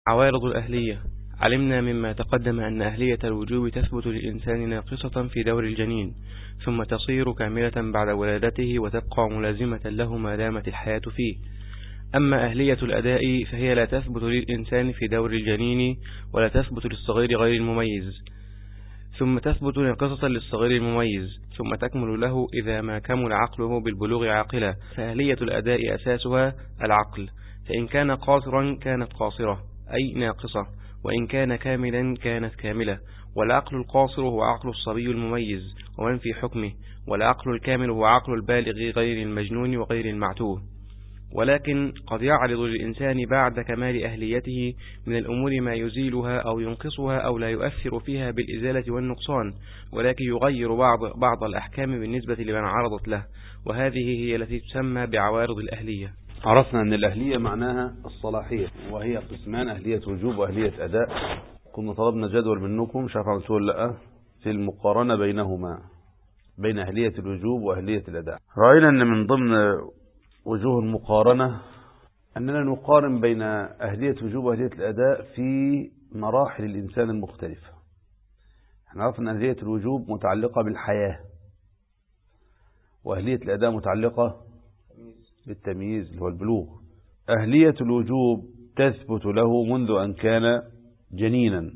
عوارض الأهلية. علمنا مما تقدم أن أهلية الوجوب تثبت للإنسان ناقصة في دور الجنين، ثم تصير كاملة بعد ولادته وتبقى ملازمة له ما دامت الحياة فيه. أما أهلية الأداء فهي لا تثبت للإنسان في دور الجنين ولا تثبت للصغير غير المميز، ثم تثبت ناقصة للصغير المميز، ثم تكمل له إذا ما كمل عقله بالبلوغ عاقلا. فأهلية الأداء أساسها العقل، فإن كان قاصرا كانت قاصرة أي ناقصة، وإن كان كاملا كانت كاملة. والعقل القاصر هو عقل الصبي المميز ومن في حكمه، والعقل الكامل هو عقل البالغ غير المجنون وغير المعتوه. ولكن قد يعرض للإنسان بعد كمال أهليته من الأمور ما يزيلها أو ينقصها أو لا يؤثر فيها بالإزالة والنقصان، ولكن يغير بعض الأحكام بالنسبة لمن عرضت له، وهذه هي التي تسمى بعوارض الأهلية. عرفنا أن الأهلية معناها الصلاحية، وهي قسمان: أهلية وجوب وأهلية أداء. كنا طلبنا جدول منكم، مش عارف عملتوه ولا لا، في المقارنة بينهما، بين أهلية الوجوب وأهلية الأداء. رأينا أن من ضمن وجوه المقارنة أننا نقارن بين أهلية الوجوب وأهلية الأداء في مراحل الإنسان المختلفة. احنا عرفنا أن أهلية الوجوب متعلقة بالحياة، وأهلية الأداء متعلقة بالتمييز اللي هو البلوغ. أهلية الوجوب تثبت له منذ أن كان جنينا،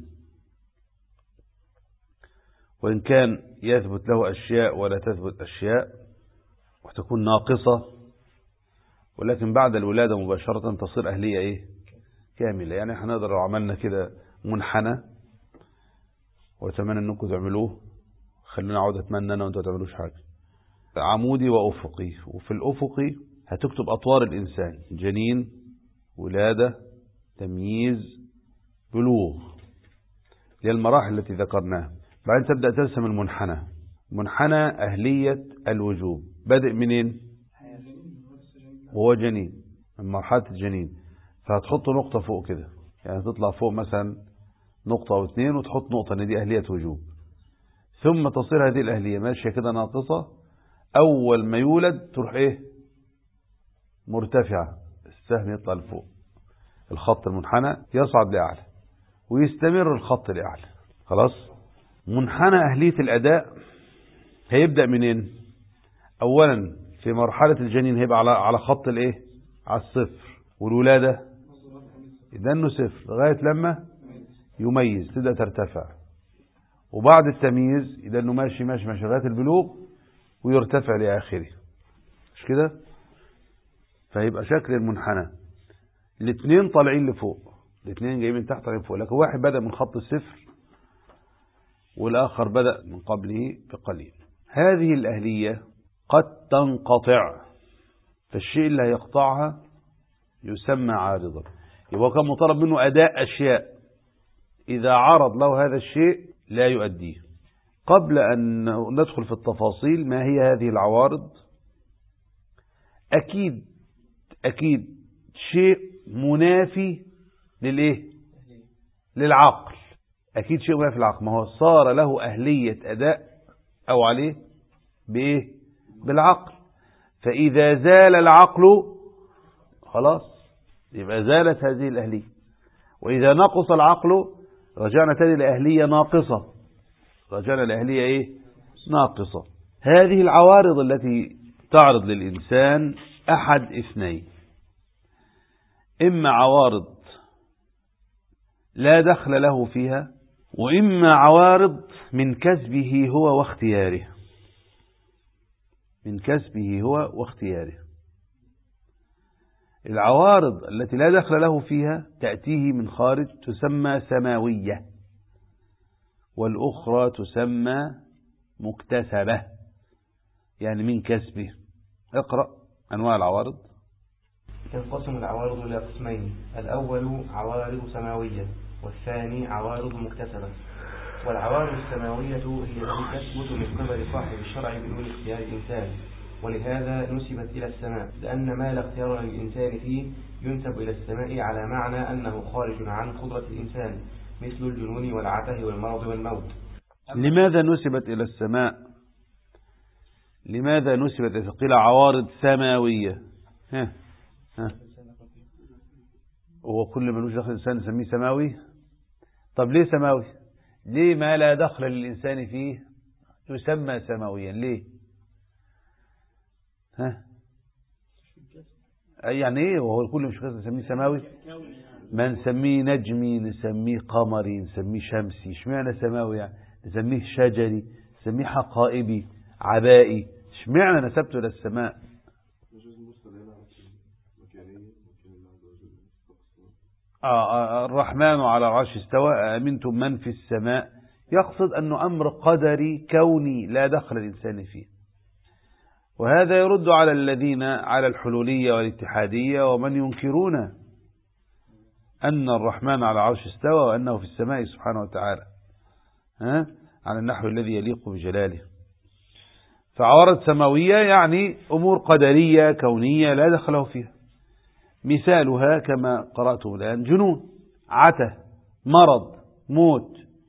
وإن كان يثبت له أشياء ولا تثبت أشياء وتكون ناقصة، ولكن بعد الولادة مباشرة تصير أهلية كاملة. يعني احنا نقدر لو عملنا كده منحنى، وأتمنى أنكم تعملوه، خلونا أعود أتمنى أنا وأنتم تعملوش حاجة، عمودي وأفقي. وفي الأفقي هتكتب أطوار الإنسان: جنين، ولادة، تمييز، بلوغ، هي المراحل التي ذكرناها. بعدين تبدأ ترسم المنحنى، منحنى أهلية الوجوب. بدأ منين؟ وهو جنين، من مرحلة الجنين. فهتحط نقطة فوق كده، يعني تطلع فوق مثلا نقطة أو اتنين وتحط نقطة ان دي أهلية وجوب. ثم تصير هذه الأهلية ماشية كده ناقصة، أول ما يولد تروح مرتفعة، السهم يطلع لفوق، الخط المنحنى يصعد لأعلى ويستمر الخط لأعلى. خلاص. منحنى أهلية الأداء هيبدأ منين؟ أولا في مرحلة الجنين هيبقى على خط على الصفر، والولادة إذنه صفر لغاية لما يميز تبدأ ترتفع، وبعد التمييز إذنه ماشي ماشي ماشي لغاية البلوغ ويرتفع لآخره. مش كده؟ فيبقى شكل المنحنى الاثنين طالعين لفوق، الاثنين جايين من تحت طالعين فوق، لكن واحد بدأ من خط الصفر والآخر بدأ من قبله بقليل. هذه الأهلية قد تنقطع، فالشيء اللي هيقطعها يسمى عارضا. يبقى كان مطالب منه أداء أشياء، إذا عرض له هذا الشيء لا يؤديه. قبل أن ندخل في التفاصيل ما هي هذه العوارض، أكيد شيء منافي للعقل، أكيد شيء منافي للعقل. ما هو صار له أهلية أداء أو عليه بالعقل، فإذا زال العقل خلاص يبقى زالت هذه الأهلية، وإذا نقص العقل رجعنا تاني لأهلية ناقصة، رجعنا لأهلية ناقصة. هذه العوارض التي تعرض للإنسان أحد اثنين: إما عوارض لا دخل له فيها، وإما عوارض من كسبه هو واختياره، من كسبه هو واختياره. العوارض التي لا دخل له فيها تأتيه من خارج تسمى سماوية، والأخرى تسمى مكتسبة، يعني من كسبه. اقرأ أنواع العوارض. تنقسم العوارض إلى قسمين: الأول عوارض سماوية، والثاني عوارض مكتسبة. والعوارض السماوية هي التي تثبت من قبل صاحب الشرع بدون اختيار الإنسان، ولهذا نسبت إلى السماء، لأن ما لا اختيار للإنسان فيه ينسب إلى السماء على معنى أنه خارج عن قدرة الإنسان، مثل الجنون والعته والمرض والموت. لماذا نسبت إلى السماء؟ لماذا نسبت؟ قيل عوارض سماوية. هو كل ملوش دخل الإنسان نسميه سماوي؟ طب ليه سماوي؟ ليه ما لا دخل للإنسان فيه يسمى سماويا؟ ليه؟ ها؟ يعني ايه وهو كل مش كذا نسميه سماوي؟ ما نسميه نجمي، نسميه قمري، نسميه شمسي. اشمعنى سماوي يعني؟ نسميه شجري، نسميه حقائبي، عبائي. اشمعنى نسبته الى السماء؟ الرحمن على العرش استوى أأمنتم من في السماء، يقصد أنه أمر قدري كوني لا دخل الإنسان فيه. وهذا يرد على الذين على الحلولية والاتحادية ومن ينكرون أن الرحمن على العرش استوى وأنه في السماء سبحانه وتعالى على النحو الذي يليق بجلاله. فعوارض سماوية يعني أمور قدرية كونية لا دخله فيها. مثالها كما قرأته الآن جنون، عته، مرض، موت.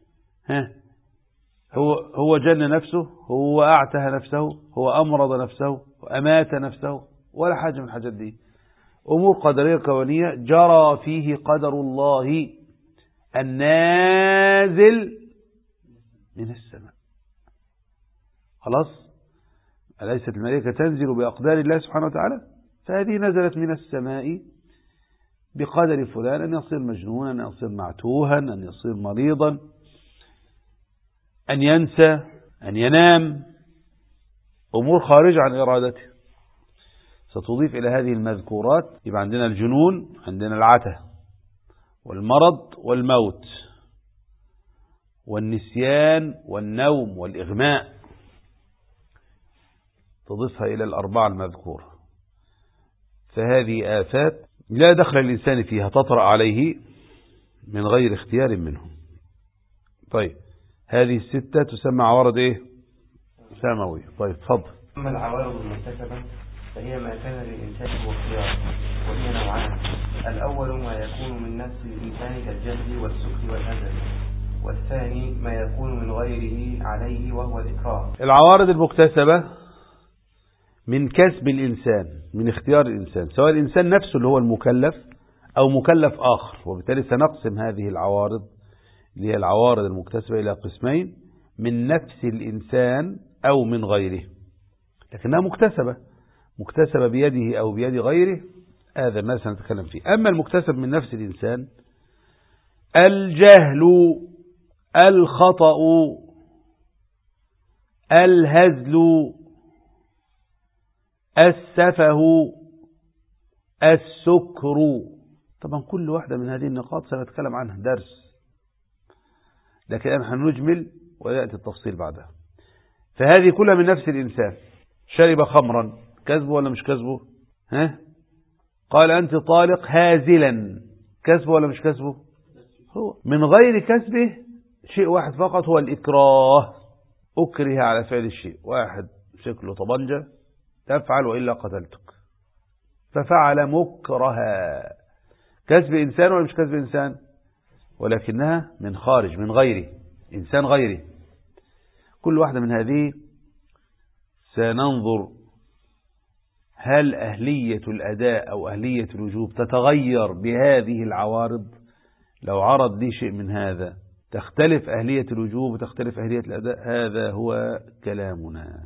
هو جن نفسه، هو أعته نفسه، هو أمرض نفسه، أمات نفسه، ولا حاجة من الحاجات دي. أمور قدرية كونية جرى فيه قدر الله النازل من السماء. خلاص، أليست الملائكة تنزل بأقدار الله سبحانه وتعالى؟ فهذه نزلت من السماء بقدر فلان، أن يصير مجنونا، أن يصير معتوها، أن يصير مريضا، أن ينسى، أن ينام، أمور خارجة عن إرادته. ستضيف إلى هذه المذكورات يبقى عندنا الجنون، عندنا العته والمرض والموت والنسيان والنوم والإغماء، تضيفها إلى الأربعة المذكورة. فهذه آفات لا دخل الإنسان فيها، تطرأ عليه من غير اختيار منه. طيب، هذه الستة تسمى عوارض ايه؟ سماوية. طيب تفضل. أما العوارض المكتسبة فهي ما كان للإنسان هو اختيار، وهي نوعان. الأول ما يكون من نفس الإنسان كالجهل والسكر والهزل، والثاني ما يكون من غيره عليه وهو الإكراه. العوارض المكتسبة من كسب الإنسان، من اختيار الإنسان، سواء الإنسان نفسه اللي هو المكلف أو مكلف آخر. وبالتالي سنقسم هذه العوارض اللي هي العوارض المكتسبة إلى قسمين: من نفس الإنسان أو من غيره، لكنها مكتسبة بيده أو بيد غيره، هذا ما سنتكلم فيه. أما المكتسب من نفس الإنسان: الجهل، الخطأ، الهزل، السفه، السكر. طبعا كل واحدة من هذه النقاط سنتكلم عنها درس، لكن نحن نجمل ويأتي التفصيل بعدها. فهذه كلها من نفس الإنسان. شرب خمرا، كذبه ولا مش كذبه؟ قال أنت طالق هازلا، كذبه ولا مش كذبه؟ هو من غير كذبه شيء واحد فقط، هو الإكراه. أكره على فعل الشيء، واحد شكله طبنجة، تفعل وإلا قتلتك، ففعل مكرها. كذب إنسان ولا مش كذب إنسان؟ ولكنها من خارج، من غيره، إنسان غيره. كل واحدة من هذه سننظر هل أهلية الأداء أو أهلية الوجوب تتغير بهذه العوارض. لو عرض لي شيء من هذا تختلف أهلية الوجوب وتختلف أهلية الأداء. هذا هو كلامنا،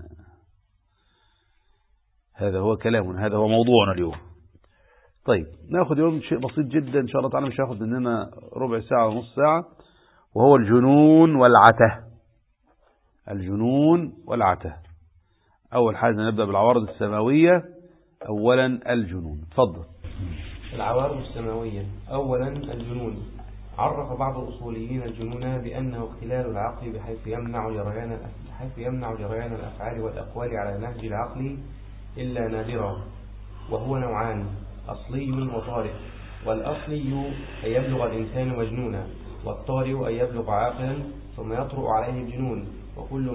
هذا هو موضوعنا اليوم. طيب، ناخذ يوم شيء بسيط جدا إن شاء الله تعالى، مش هاخذ مننا ربع ساعة ونص ساعة، وهو الجنون والعته. الجنون والعته. أول حاجة نبدأ بالعوارض السماوية. أولا الجنون. تفضل. العوارض السماوية. أولا الجنون. عرف بعض الأصوليين الجنون بأنه اختلال العقل بحيث يمنع جريان الأفعال والأقوال على نهج العقل إلا نادرا، وهو نوعان: أصلي وطارئ. والأصلي أن يبلغ الإنسان مجنونا، والطارئ أن يبلغ عاقلا ثم يطرأ عليه الجنون، وكل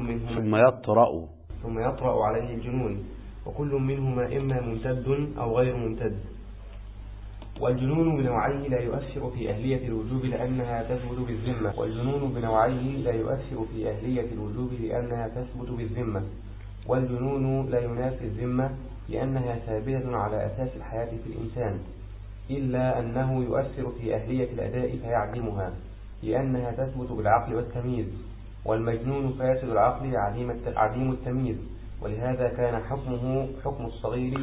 منهما إما ممتد أو غير ممتد. والجنون بنوعيه لا يؤثر في أهلية الوجوب لأنها تثبت بالذمة، والجنون لا ينافي الذمة لأنها ثابتة على أساس الحياة في الإنسان. إلا أنه يؤثر في أهلية الأداء فيعدمها، لأنها تثبت بالعقل والتمييز، والمجنون فاسد العقل عديم التمييز، ولهذا كان حكمه حكم الصغير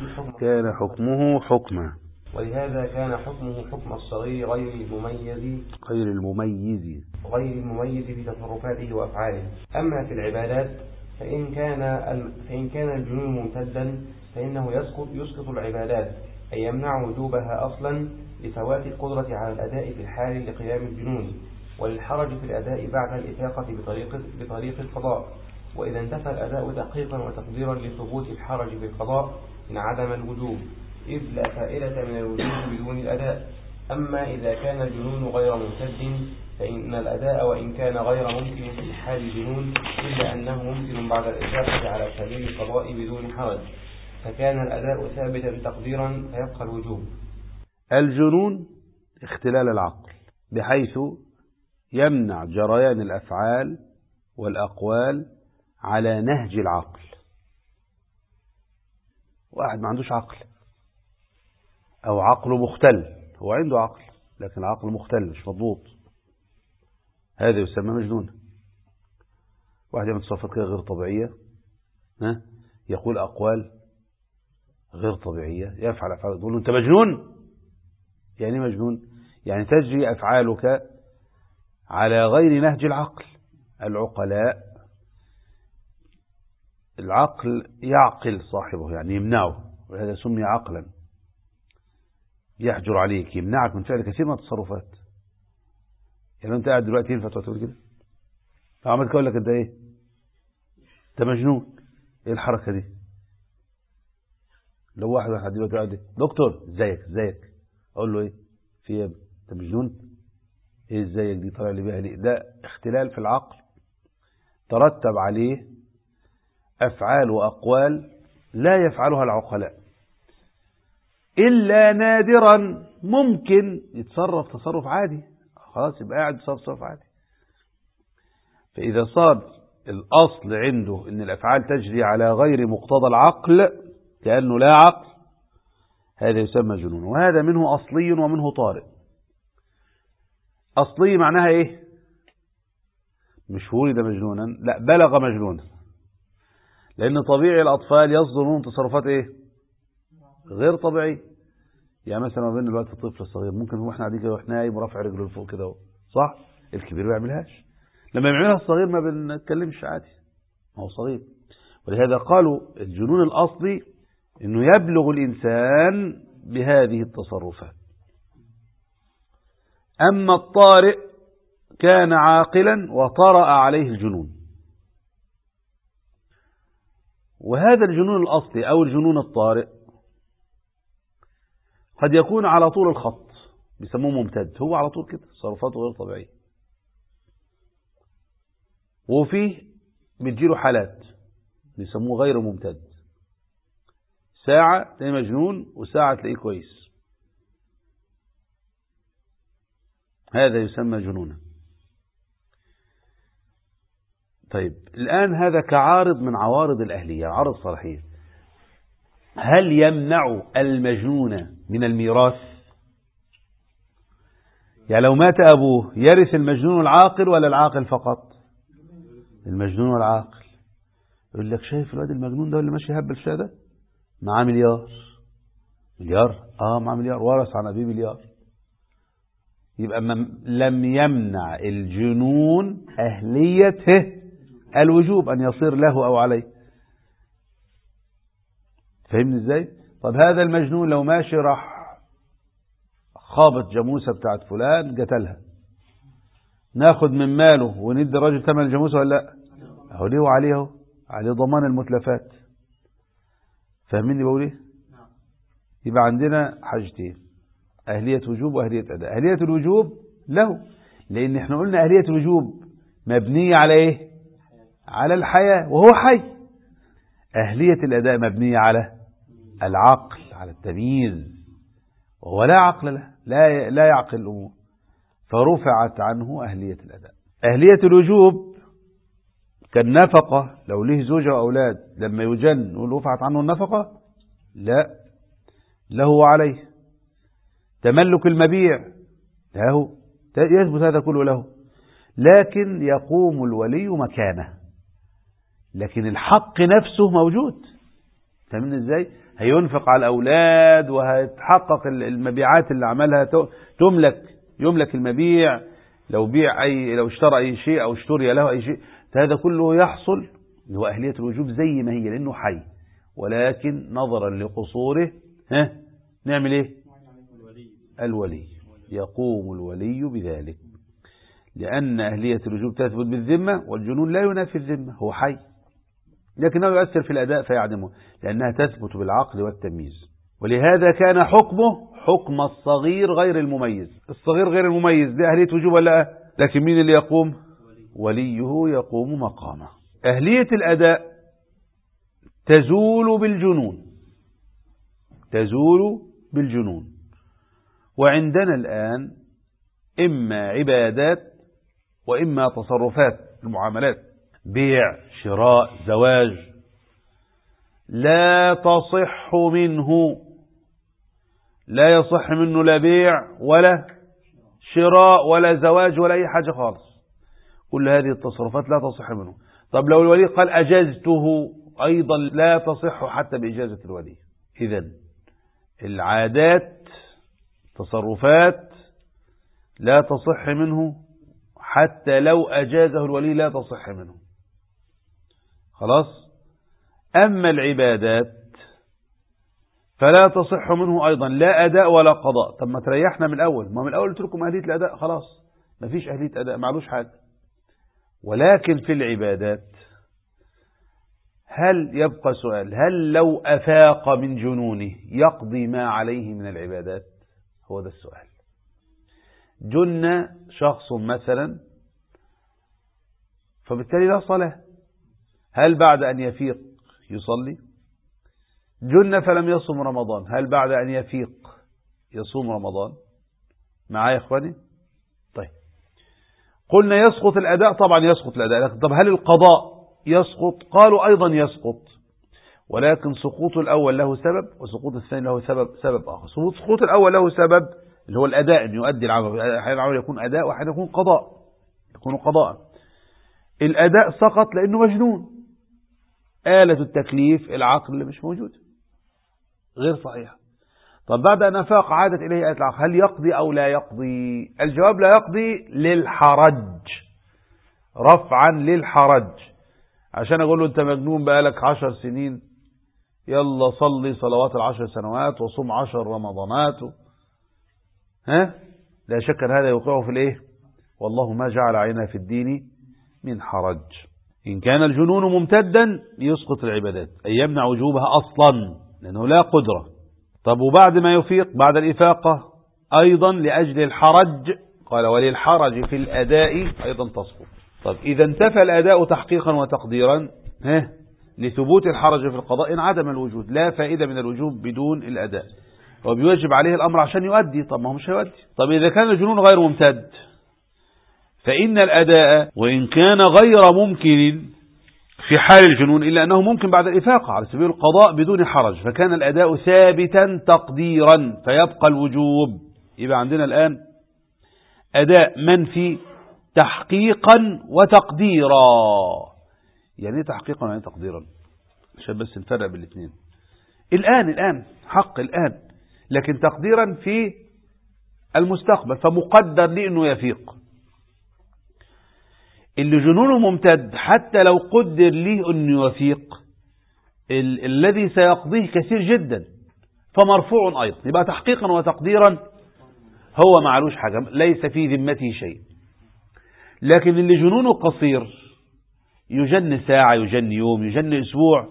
ولهذا كان حكمه حكم الصغير غير المميز في تصرفاته وأفعاله. أما في العبادات فإن كان الجنون ممتدا فإنه يسقط العبادات، أي يمنع وجوبها أصلا لفوات القدرة على الأداء في الحال لقيام الجنون، وللحرج في الأداء بعد الإفاقة بطريق القضاء. وإذا انتفى الأداء تحقيقا وتقديرا لثبوت الحرج في القضاء انعدم الوجوب، إذ لا فائدة من الوجوب بدون الأداء. أما إذا كان الجنون غير ممتد فإن الأداء وإن كان غير ممكن في حال الجنون إلا أنه ممكن بعد الإفاقة على سبيل القضاء بدون حرج، فكان الأداء ثابتا تقديرا فيبقى الوجوب. الجنون اختلال العقل بحيث يمنع جريان الأفعال والأقوال على نهج العقل. واحد ما عندوش عقل أو عقله مختل، هو عنده عقل لكن عقله مختل مش مضبوط، هذا يسمى مجنون. واحد يعمل تصرفات غير طبيعية، يقول أقوال غير طبيعية، يفعل أفعال، تقول له أنت مجنون. يعني مجنون يعني تجري أفعالك على غير نهج العقل. العقلاء العقل يعقل صاحبه يعني يمنعه، وهذا سمي عقلا. يحجر عليك، يمنعك من فعل كثير من التصرفات. يعني انت قاعد دلوقتي ينفع تقول كده؟ لو عملت كده اقول لك انت ايه؟ انت مجنون. ايه الحركه دي؟ لو واحد دلوقتي قاعد دكتور ازيك اقول له ايه؟ في ايه؟ انت مجنون؟ ايه ازيك دي طالع لي بيها ليه؟ ده اختلال في العقل ترتب عليه افعال واقوال لا يفعلها العقلاء، إلا نادرا ممكن يتصرف تصرف عادي، خلاص يبقى قاعد تصرف عادي. فإذا صار الأصل عنده أن الأفعال تجري على غير مقتضى العقل كأنه لا عقل، هذا يسمى جنون. وهذا منه أصلي ومنه طارئ. أصلي معناها إيه؟ مش ولد مجنونا، لا بلغ مجنونا، لأن طبيعي الأطفال يصدر منهم تصرفات إيه؟ غير طبيعي. يعني مثلا ما بين الوقت الطفل الصغير ممكن هو احنا قاعدين كده واحنا نايم ورافع رجله لفوق كده، صح؟ الكبير ما يعملهاش. لما يعملها الصغير ما بنتكلمش عادي، ما هو صغير. ولهذا قالوا الجنون الأصلي انه يبلغ الإنسان بهذه التصرفات. أما الطارئ كان عاقلا وطرأ عليه الجنون. وهذا الجنون الأصلي أو الجنون الطارئ قد يكون على طول الخط، بيسموه ممتد، هو على طول كده تصرفاته غير طبيعية. وفيه بتجيله حالات بيسموه غير ممتد، ساعة تلاقيه مجنون وساعة تلاقيه كويس، هذا يسمى جنونا. طيب الآن هذا كعارض من عوارض الأهلية، عارض صلاحية. هل يمنع المجنون من الميراث؟ يعني لو مات أبوه يرث المجنون العاقل ولا العاقل فقط؟ المجنون والعاقل. يقول لك شايف الواد المجنون ده اللي ماشي هبل الشيء ده معاه مليار. معاه مليار، ورث عن أبيه مليار. يبقى لم يمنع الجنون أهليته الوجوب أن يصير له أو عليه. فهمني ازاي؟ طب هذا المجنون لو ماشي راح خابط جاموسة بتاعت فلان قتلها، ناخد من ماله وندي الراجل ثمن الجاموسة ولا لا؟ اهو ليه وعليه، عليه ضمان المتلفات. فاهميني بقول ايه؟ يبقى عندنا حاجتين، أهلية وجوب وأهلية أداء. أهلية الوجوب له، لأن احنا قلنا أهلية الوجوب مبنية على ايه؟ على الحياة وهو حي. أهلية الأداء مبنية على العقل، على التمييز، وهو لا عقل له، لا يعقل الأمور، فرفعت عنه أهلية الأداء. أهلية الوجوب كالنفقة، لو له زوجة وأولاد لما يجن نقول رفعت عنه النفقة؟ لا، له وعليه. تملك المبيع له، يثبت هذا كله له، لكن يقوم الولي مكانه، لكن الحق نفسه موجود. فاهمين ازاي؟ هينفق على الأولاد وهيتحقق المبيعات اللي عملها، يملك المبيع، لو اشترى أي شيء أو اشتري له أي شيء، هذا كله يحصل. هو أهلية الوجوب زي ما هي لأنه حي، ولكن نظرا لقصوره نعمل ايه؟ الولي، يقوم الولي بذلك، لأن أهلية الوجوب تثبت بالذمة، والجنون لا ينافي الذمة، هو حي لكنه يؤثر في الأداء فيعدمه، لأنها تثبت بالعقل والتمييز. ولهذا كان حكمه حكم الصغير غير المميز. الصغير غير المميز ده أهلية وجوب ولا لا؟ لكن مين اللي يقوم؟ وليه يقوم مقامه. أهلية الأداء تزول بالجنون. وعندنا الآن إما عبادات وإما تصرفات، المعاملات، بيع، شراء، زواج، لا يصح منه لا بيع ولا شراء ولا زواج ولا أي حاجة خالص. كل هذه التصرفات لا تصح منه. طب لو الولي قال أجزته، أيضا لا تصح حتى بإجازة الولي. إذن العادات، تصرفات لا تصح منه حتى لو أجازه الولي، لا تصح منه. خلاص. أما العبادات فلا تصح منه أيضا لا أداء ولا قضاء. طب ما تريحنا من الأول، ما من الأول قلت لكم أهلية الأداء، خلاص ما فيش أهلية أداء، معلوش حاجة. ولكن في العبادات هل يبقى سؤال، هل لو أفاق من جنونه يقضي ما عليه من العبادات؟ هو ده السؤال. جن شخص مثلا فبالتالي لا صلاة، هل بعد أن يفيق يصلي؟ جن فلم يصم رمضان، هل بعد أن يفيق يصوم رمضان؟ معايا يا إخواني؟ طيب قلنا يسقط الأداء، طبعا يسقط الأداء، لكن طب هل القضاء يسقط؟ قالوا أيضا يسقط، ولكن سقوط الأول له سبب وسقوط الثاني له سبب آخر. سقوط الأول له سبب اللي هو الأداء، أن يؤدي العمل، أحيانا يكون أداء وأحيانا يكون قضاء. الأداء سقط لأنه مجنون، آلة التكليف العقل اللي مش موجود، غير صحيح. طب بعد أن أفاق عادت إليه آلة العقل، هل يقضي أو لا يقضي؟ الجواب لا يقضي للحرج، رفعا للحرج. عشان أقول له أنت مجنون بقالك 10 سنين، يلا صلي صلوات 10 سنوات وصوم 10 رمضانات لا شك أن هذا يوقعه في الإيه؟ والله ما جعل علينا في الدين من حرج. إن كان الجنون ممتدا يسقط العبادات، أي يمنع وجوبها أصلا لأنه لا قدرة. طب وبعد ما يفيق بعد الإفاقة أيضا لأجل الحرج، قال وللحرج في الأداء أيضا تسقط. طب إذا انتفى الأداء تحقيقا وتقديرا لثبوت الحرج في القضاء انعدم الوجود، لا فائدة من الوجوب بدون الأداء، وبيواجب عليه الأمر عشان يؤدي. طب ما هو مش هيؤدي. طب إذا كان الجنون غير ممتد فإن الأداء وإن كان غير ممكن في حال الجنون إلا أنه ممكن بعد الإفاقة على سبيل القضاء بدون حرج، فكان الأداء ثابتا تقديرا فيبقى الوجوب. يبقى عندنا الآن أداء منفي تحقيقا وتقديرا. يعني ايه تحقيقا ويعني تقديرا؟ عشان بس نفرق بالاثنين. الآن حق الآن، لكن تقديرا في المستقبل، فمقدر لي أنه يفيق. اللي جنونه ممتد حتى لو قدر لي أنه يفيق الذي سيقضيه كثير جدا فمرفوع أيضا، يبقى تحقيقا وتقديرا هو معلوش حاجة، ليس في ذمته شيء. لكن اللي جنونه قصير يجن ساعة، يجن يوم، يجن أسبوع،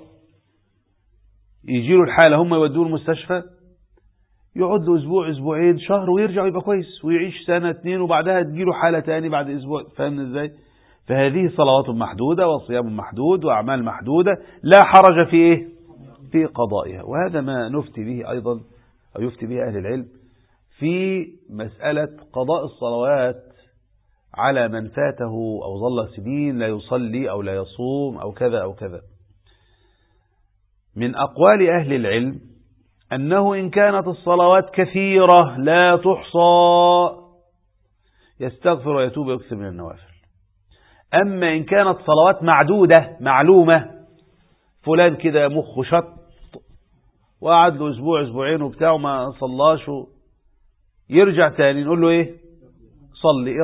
يجيله الحالة هم يودوه المستشفى يقعد له أسبوع أسبوعين شهر ويرجع يبقى كويس، ويعيش سنة 2 وبعدها تجيله حالة تاني بعد أسبوع. فاهم إزاي؟ فهذه صلوات محدودة وصيام محدود وأعمال محدودة لا حرج في إيه؟ في قضائها. وهذا ما نفتي به أيضا أو يفتي به أهل العلم في مسألة قضاء الصلوات على من فاته أو ظل سنين لا يصلي أو لا يصوم أو كذا أو كذا. من أقوال أهل العلم أنه إن كانت الصلوات كثيرة لا تحصى يستغفر ويتوب ويكثر من النوافل. أما إن كانت صلوات معدودة معلومة، فلان كده مخه شط وقعد له أسبوع أسبوعين وبتاعه ما صلاش، يرجع تاني نقول له إيه؟ صلي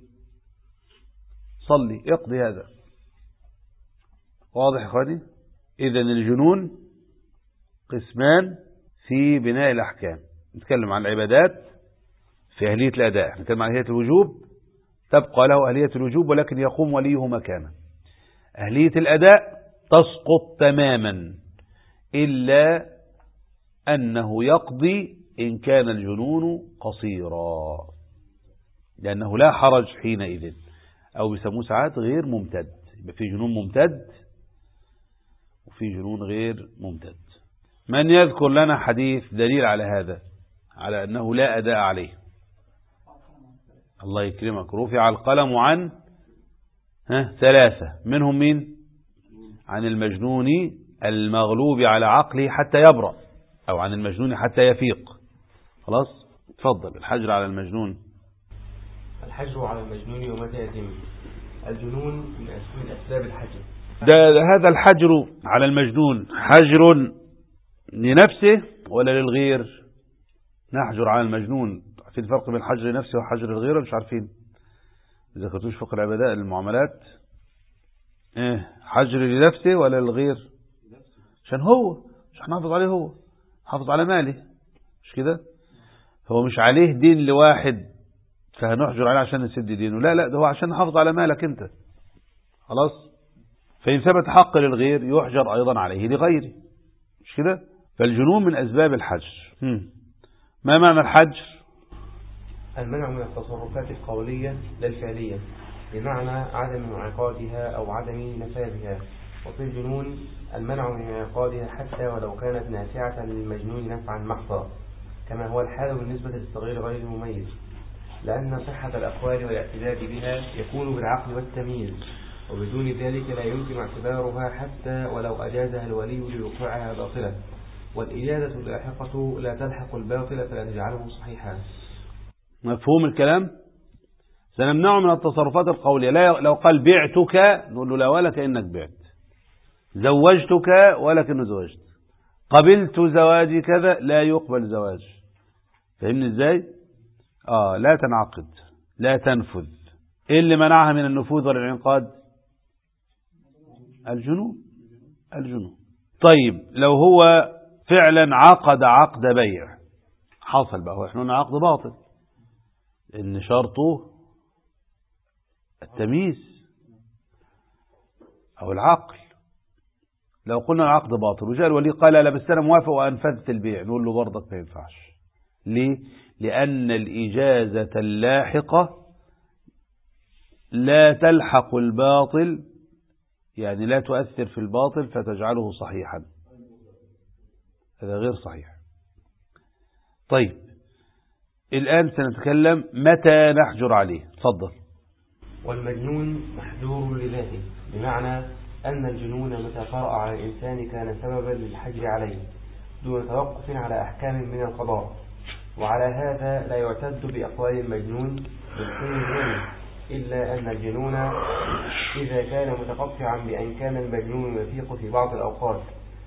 اقضي هذا. واضح يا اخواني؟ إذن الجنون قسمان في بناء الأحكام. نتكلم عن العبادات في أهلية الأداء، نتكلم عن أهلية الوجوب تبقى له أهلية الوجوب ولكن يقوم وليه مكانه. أهلية الأداء تسقط تماما إلا أنه يقضي إن كان الجنون قصيرا، لأنه لا حرج حينئذ، أو بيسموه ساعات غير ممتد. يبقى في جنون ممتد وفي جنون غير ممتد. من يذكر لنا حديث دليل على هذا، على أنه لا أداء عليه؟ الله يكرمك. رفع القلم عن 3، منهم مين؟ عن المجنون المغلوب على عقله حتى يبرأ، أو عن المجنون حتى يفيق. خلاص تفضل. الحجر على المجنون. الحجر على المجنون ومتى يتم؟ الجنون من أسباب الحجر. هذا الحجر على المجنون حجر لنفسه ولا للغير؟ نحجر على المجنون. في الفرق بين حجر نفسه وحجر الغير مش عارفين؟ إذا كنتوش فقه العبادات المعاملات، حجر لنفسه ولا للغير؟ عشان هو مش هنحافظ عليه، هو حافظ على ماله، مش كده؟ هو مش عليه دين لواحد فهنحجر عليه عشان نسد دينه، لا ده هو عشان نحافظ على مالك انت. خلاص. فإن ثبت حق للغير يحجر أيضا عليه لغيره، مش كده؟ فالجنون من أسباب الحجر. ما معنى الحجر؟ المنع من التصرفات القولية لا الفعلية، بمعنى عدم انعقادها أو عدم نفاذها. وفي الجنون المنع من انعقادها حتى ولو كانت نافعة للمجنون نفعا محضا، كما هو الحال بالنسبة للصغير غير المميز، لأن صحة الأقوال والاعتداد بها يكون بالعقل والتمييز، وبدون ذلك لا يمكن اعتبارها حتى ولو أجازها الولي لوقوعها باطلة، والإجازة اللاحقة لا تلحق الباطل فلا تجعله صحيحا. مفهوم الكلام؟ سنمنعه من التصرفات القولية. لا، لو قال بعتك نقول له لا، ولا كأنك بعت. زوجتك ولا كأنه زوجت. قبلت زواجي كذا، لا يقبل زواج. فهمني ازاي؟ لا تنعقد، لا تنفذ. ايه اللي منعها من النفوذ والانعقاد؟ الجنون. طيب لو هو فعلا عقد عقد بيع، حصل بقى، هو احنا قلنا عقد باطل ان شرطه التمييز او العقل. لو قلنا العقد باطل وجاء الولي قال لا بس انا موافق وانفذت البيع، نقول له برضك ما ينفعش. ليه؟ لان الاجازة اللاحقة لا تلحق الباطل، يعني لا تؤثر في الباطل فتجعله صحيحا. هذا غير صحيح. طيب الآن سنتكلم متى نحجر عليه. تفضل. والمجنون محجور لذاته، بمعنى أن الجنون متى طرأ على الإنسان كان سببا للحجر عليه دون توقف على أحكام من القضاء. وعلى هذا لا يعتد بأقوال المجنون بالحين الجنون، إلا أن الجنون إذا كان متقطعا بأن كان المجنون يفيق في بعض الأوقات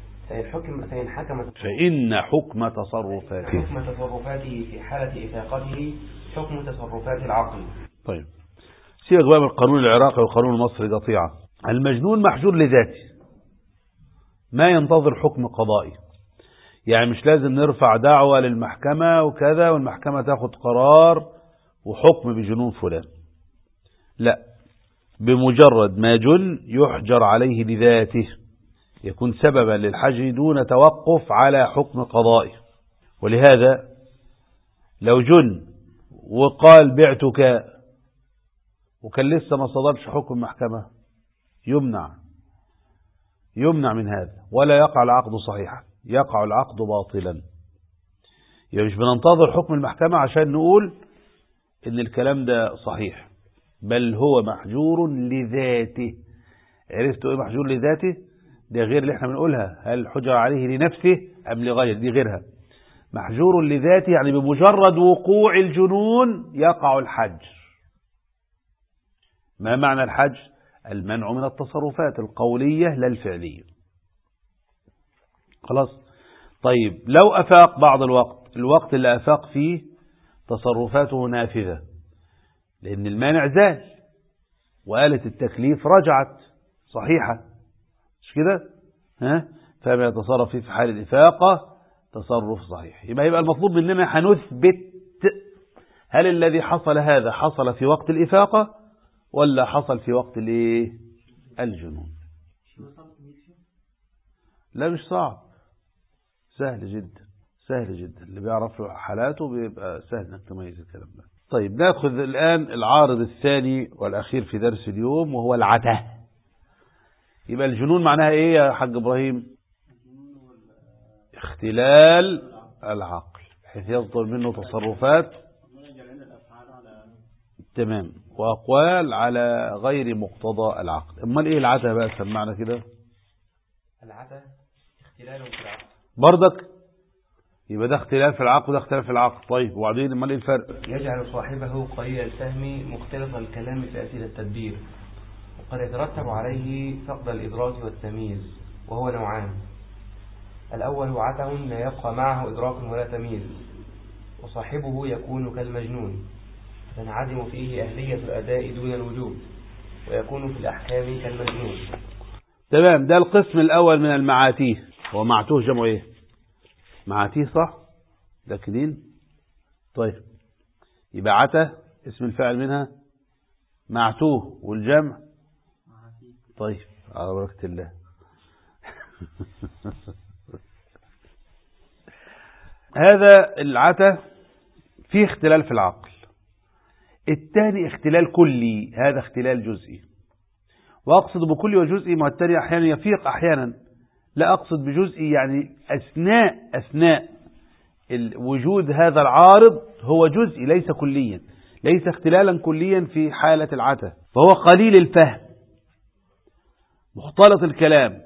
فإن حكم تصرفاته في حالة إفاقته حكم تصرفات العقل. طيب سيبك بقى من القانون العراقي والقانون المصري قطيعة. المجنون محجور لذاته، ما ينتظر حكم قضائي. يعني مش لازم نرفع دعوة للمحكمة وكذا والمحكمة تاخد قرار وحكم بجنون فلان، لا، بمجرد ما جن يحجر عليه لذاته، يكون سببا للحجر دون توقف على حكم قضائي. ولهذا لو جن وقال بعتك وكان لسه ما صدرش حكم محكمة يمنع من هذا، ولا يقع العقد صحيحا، يقع العقد باطلا. يعني مش بننتظر حكم المحكمة عشان نقول ان الكلام ده صحيح، بل هو محجور لذاته. عرفتوا ايه محجور لذاته؟ ده غير اللي احنا بنقولها، هل حجر عليه لنفسه ام لغيره، دي غيرها. محجور لذاته يعني بمجرد وقوع الجنون يقع الحجر. ما معنى الحجر؟ المنع من التصرفات القولية لا الفعلية. خلاص. طيب لو أفاق بعض الوقت اللي أفاق فيه تصرفاته نافذة لأن المانع زال وآلة التكليف رجعت صحيحة، مش كده؟ فما يتصرف فيه في حال الإفاقة تصرف صحيح. يبقى المطلوب مننا هنثبت هل الذي حصل هذا حصل في وقت الإفاقة ولا حصل في وقت الجنون. لا مش صعب، سهل جدا، سهل جدا. اللي بيعرف له حالاته بيبقى سهل انك تميز الكلام ده. طيب ناخذ الآن العارض الثاني والأخير في درس اليوم وهو العته. يبقى الجنون معناها ايه يا حاج إبراهيم؟ اختلال العقل بحيث يصدر منه تصرفات تمام وأقوال على غير مقتضى العقل. امال ايه العته بقى؟ سمعنا كده. العته اختلال في العقل بردك، يبقى ده اختلاف في العقل وده اختلاف في العقل. طيب وبعدين امال ايه الفرق؟ يجعل صاحبه قليل الفهم مختلط الكلام في أسئلة التدبير، وقد يترتب عليه فقد الإدراك والتمييز، وهو نوعان. الأول عته لا يبقى معه إدراك ولا تمييز، وصاحبه يكون كالمجنون تنعدم فيه أهلية الأداء دون الوجوب، ويكون في الأحكام كالمجنون. تمام. ده القسم الأول من المعاتيه. هو معتوه جمعه ايه؟ معاتيه صح؟ ده كدين. طيب يبقى عته اسم الفاعل منها معتوه والجمع طيب على بركة الله. هذا العته فيه اختلال في العقل. الثاني اختلال كلي، هذا اختلال جزئي. وأقصد بكلي وجزئي ما الثاني أحيانا يفيق أحيانا، لا أقصد بجزئي يعني أثناء وجود هذا العارض هو جزئي ليس كليا، ليس اختلالا كليا في حالة العته. فهو قليل الفهم مختلط الكلام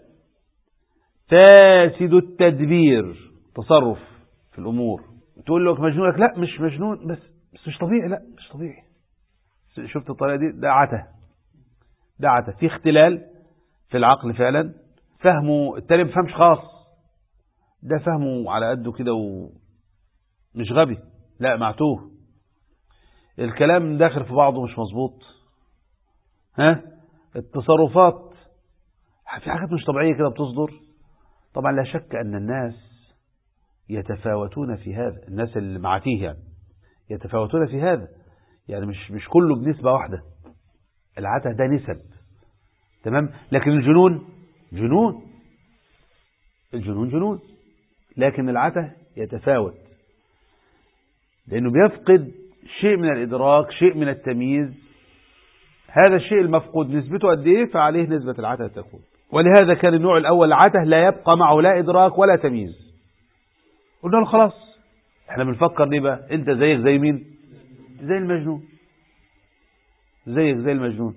فاسد التدبير، تصرف في الأمور. تقول له مجنونك، لا مش مجنون بس مش طبيعي، لا مش طبيعي. شفت الطريقة دي؟ ده عته في اختلال في العقل فعلا. فهمه التاني ما بفهمش خاص، ده فهمه على قده كده ومش غبي، لا معتوه. الكلام داخل في بعضه مش مظبوط. التصرفات في حاجات مش طبيعية كده بتصدر. طبعا لا شك أن الناس يتفاوتون في هذا، الناس اللي معتيه يعني يتفاوتون في هذا، يعني مش كله بنسبة واحدة. العته ده نسب تمام، لكن الجنون جنون، لكن العته يتفاوت لأنه بيفقد شيء من الإدراك، شيء من التمييز. هذا الشيء المفقود نسبته قد ايه فعليه نسبة العته تكون. ولهذا كان النوع الأول العته لا يبقى معه لا إدراك ولا تمييز. قلنا له خلاص احنا بنفكر ليه بقى؟ انت زيك زي مين؟ زي المجنون، زيك زي المجنون.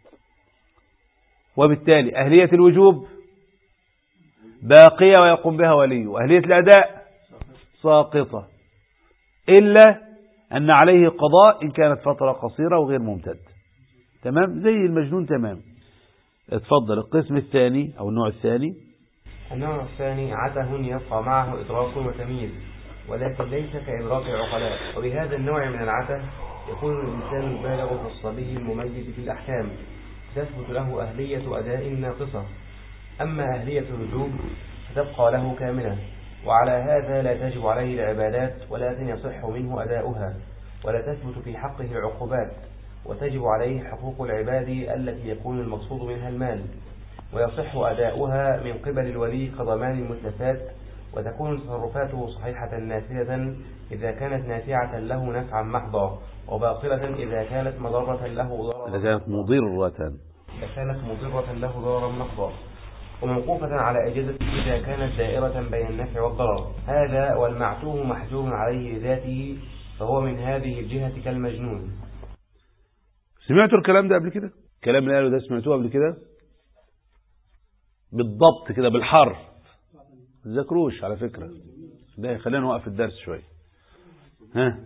وبالتالي أهلية الوجوب باقية ويقوم بها وليه، وأهلية الأداء ساقطة، إلا أن عليه قضاء إن كانت فترة قصيرة وغير ممتد. تمام، زي المجنون تمام. اتفضل القسم الثاني أو النوع الثاني. النوع الثاني عته يبقى معه إدراك وتمييز ولكن ليس كإدراك العقلاء. وبهذا النوع من العته يكون الإنسان البالغ في الصبي المميز في الأحكام تثبت له أهلية أداء ناقصة، أما أهلية الوجوب فتبقى له كاملة. وعلى هذا لا تجب عليه العبادات ولكن يصح منه أداؤها، ولا تثبت في حقه العقوبات، وتجب عليه حقوق العباد التي يكون المقصود منها المال، ويصح أداؤها من قبل الولي كضمان المتلفات، وتكون تصرفاته صحيحة نافذة إذا كانت نافعة له نفعا محضا، وباطلة إذا كانت مضرة له ضررا محضا، وموقوفة على إجازة إذا كانت دائرة بين النفع والضرر. هذا والمعتوه محجور عليه لذاته، فهو من هذه الجهة كالمجنون. سمعتوا الكلام ده قبل كده؟ الكلام اللي قاله ده سمعتوه قبل كده؟ بالضبط كده بالحرف. تذكروش على فكرة ده خلينا نوقف الدرس شوية. ها،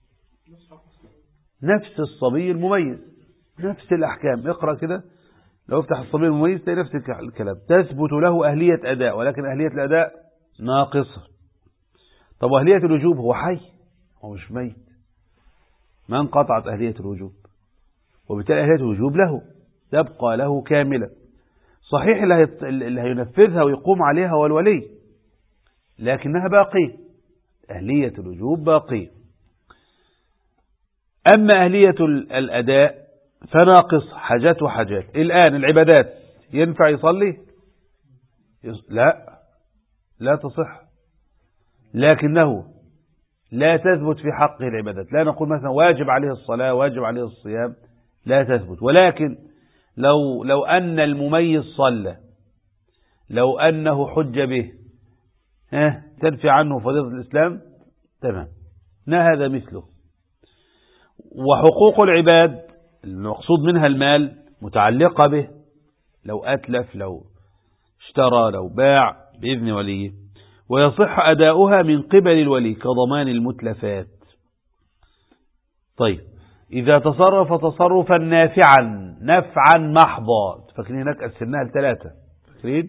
نفس الصبي المميز، نفس الأحكام. اقرأ كده، لو افتح الصبي المميز تلاقي نفس الكلام. تثبت له أهلية أداء، ولكن أهلية الأداء ناقصة. طب وأهلية الوجوب؟ هو حي، هو مش ميت، ما انقطعت أهلية الوجوب، وبالتالي أهلية الوجوب له، تبقى له كاملة. صحيح اللي هينفذها ويقوم عليها هو الولي، لكنها باقية، أهلية الوجوب باقية. أما أهلية الأداء فناقص، حاجات وحاجات. الآن العبادات ينفع يصلي؟ لا تصح، لكنه لا تثبت في حقه العبادات. لا نقول مثلا واجب عليه الصلاة، واجب عليه الصيام، لا تثبت. ولكن لو أن المميز صلى، لو أنه حج به، تنفي عنه فضيلة الإسلام، تمام، هذا مثله. وحقوق العباد المقصود منها المال متعلقة به، لو أتلف، لو اشترى، لو باع بإذن وليه، ويصح أداؤها من قبل الولي كضمان المتلفات. طيب، إذا تصرف تصرفا نافعا، نفعا محضا، فاكرين هناك قسمناها ل3، فاكرين؟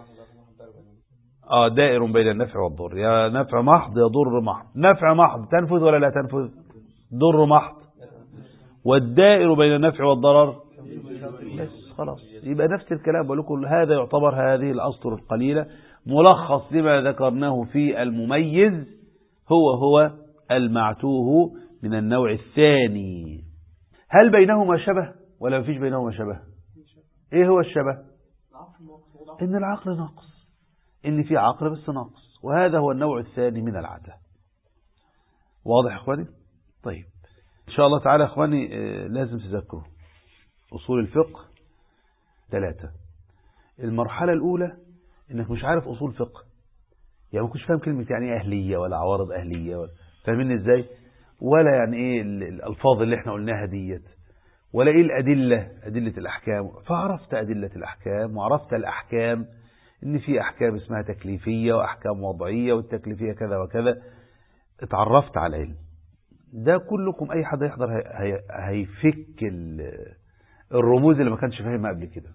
دائر بين النفع والضر، يا نفع محض يا ضر محض. نفع محض تنفذ ولا لا تنفذ؟ ضر محض. والدائر بين النفع والضرر، بس خلاص، يبقى نفس الكلام. بقول لكم هذا يعتبر هذه الأسطر القليلة ملخص لما ذكرناه في المميز، هو المعتوه من النوع الثاني. هل بينهما شبه ولا مفيش بينهما شبه؟ ايه هو الشبه؟ ان العقل ناقص، ان في عقل بس ناقص، وهذا هو النوع الثاني من العادة. واضح يا اخواني؟ طيب، ان شاء الله تعالى يا اخواني لازم تذكروا اصول الفقه 3. المرحلة الاولى انك مش عارف اصول فقه، يعني ما كنتش فاهم كلمة يعني ايه اهلية ولا عوارض اهلية، ولا فاهمين ازاي، ولا يعني ايه الالفاظ اللي احنا قلناها ديت، ولا ايه الادلة، ادلة الاحكام. فعرفت ادلة الاحكام، وعرفت الاحكام ان في احكام اسمها تكليفية واحكام وضعية، والتكليفية كذا وكذا. اتعرفت على علم ده كلكم، اي حد يحضر هيفك الرموز اللي ما كانش فاهمها قبل كده.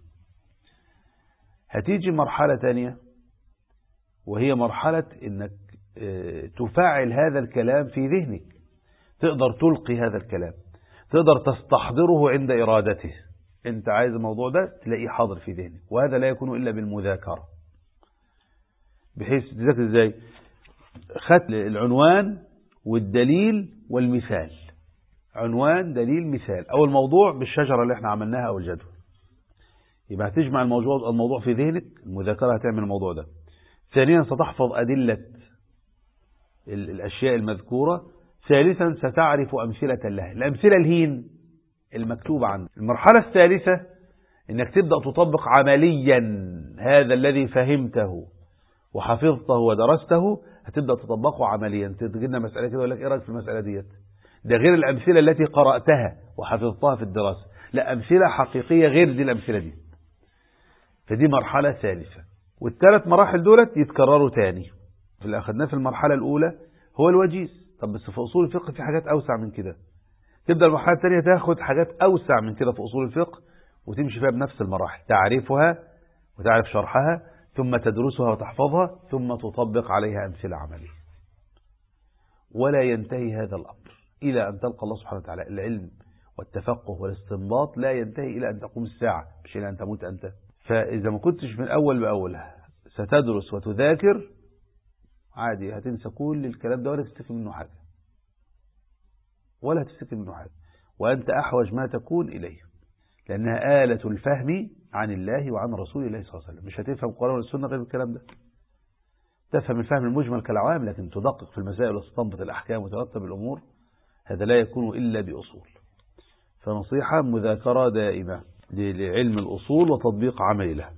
هتيجي مرحلة تانية، وهي مرحلة انك تفعل هذا الكلام في ذهنك، تقدر تلقي هذا الكلام، تقدر تستحضره عند إرادته. انت عايز الموضوع ده تلاقيه حاضر في ذهنك، وهذا لا يكون إلا بالمذاكرة. بحيث تذاكر ازاي؟ خدت العنوان والدليل والمثال، عنوان دليل مثال، أو الموضوع بالشجرة اللي احنا عملناها أو الجدول. يبقى هتجمع الموضوع في ذهنك، المذاكرة هتعمل الموضوع ده. ثانيا ستحفظ أدلة الأشياء المذكورة. ثالثا ستعرف أمثلة لها، الأمثلة الهين المكتوبة عنه. المرحلة الثالثة إنك تبدأ تطبق عمليا هذا الذي فهمته وحفظته ودرسته، هتبدأ تطبقه عمليا. تجينا مسألة كده ولا ايه رأيك في المسألة ديت؟ ده غير الأمثلة التي قرأتها وحفظتها في الدراسة، لا، أمثلة حقيقية غير دي الأمثلة دي. فدي مرحلة ثالثة. والثلاث مراحل دولت يتكرروا تاني. اللي أخذناه في المرحلة الأولى هو الوجيز. طب بس في أصول الفقه في حاجات أوسع من كده. تبدأ المرحلة الثانية تاخد حاجات أوسع من كده في أصول الفقه، وتمشي فيها بنفس المراحل، تعرفها وتعرف شرحها، ثم تدرسها وتحفظها، ثم تطبق عليها أمثلة عملية. ولا ينتهي هذا الأمر إلى أن تلقى الله سبحانه وتعالى. العلم والتفقه والاستنباط لا ينتهي إلى أن تقوم الساعة، مش إلى أن تموت أنت. فإذا ما كنتش من أول بأولها ستدرس وتذاكر، عادي هتنسى كل الكلام ده، ولا تفتكر منه حاجة، ولا تفتكر منه حاجة، وأنت أحوج ما تكون إليه، لأنها آلة الفهم عن الله وعن رسول الله صلى الله عليه وسلم. مش هتفهم القرآن والسنة غير بالكلام ده. تفهم الفهم المجمل كالعوام، لكن تدقق في المسائل وتستنبط الأحكام وترتب الأمور، هذا لا يكون إلا بأصول. فنصيحة مذاكرة دائمة لعلم الأصول وتطبيق عملي له.